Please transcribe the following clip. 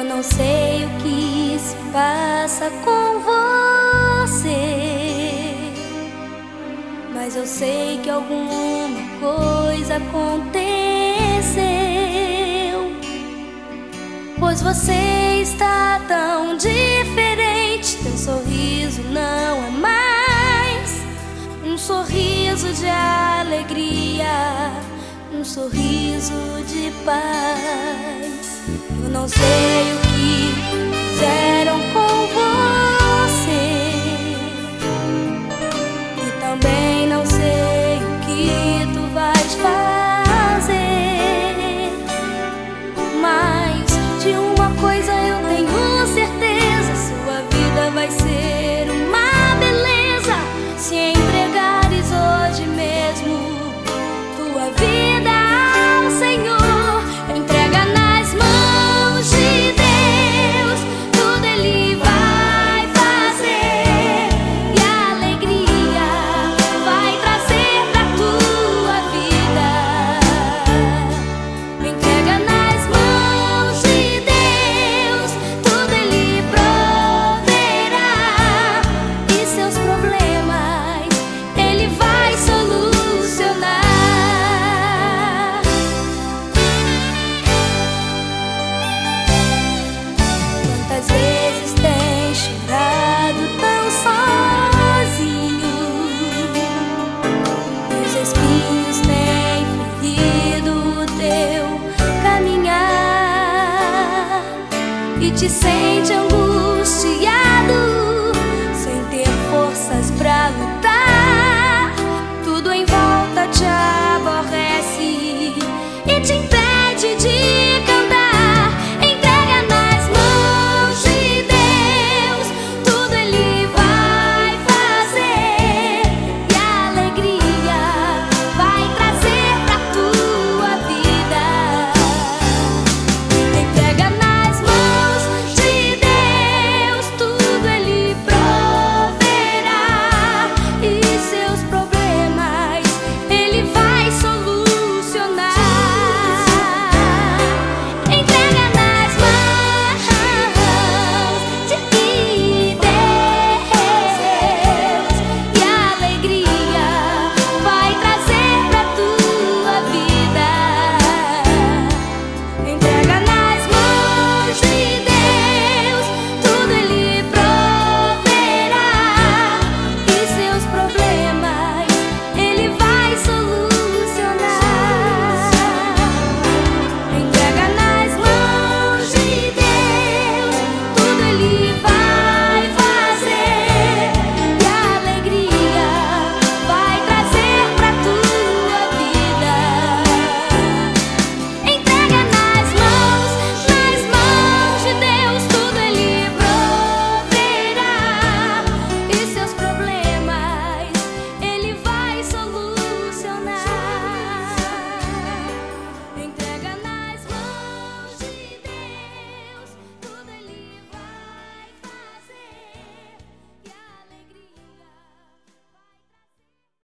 Eu não sei o que se passa com você, mas eu sei que alguma coisa aconteceu, pois você está tão diferente. Teu sorriso não é mais um sorriso de alegria, um sorriso de paz. Eu não sei o que fizeram com você, e também não sei o que tu vais fazer, mas de uma coisa eu tenho certeza: sua vida vai ser uma beleza se entregares hoje mesmo tua vida ao Senhor. Entrega nas mãos de Deus, tudo Ele vai fazer, e a alegria vai trazer pra tua vida. Entrega nas mãos de Deus, tudo Ele proverá, e seus problemas Ele vai solucionar. Quantas vezes tens chorado tão sozinho, e os espinhos têm ferido o teu caminhar, e te sente angústia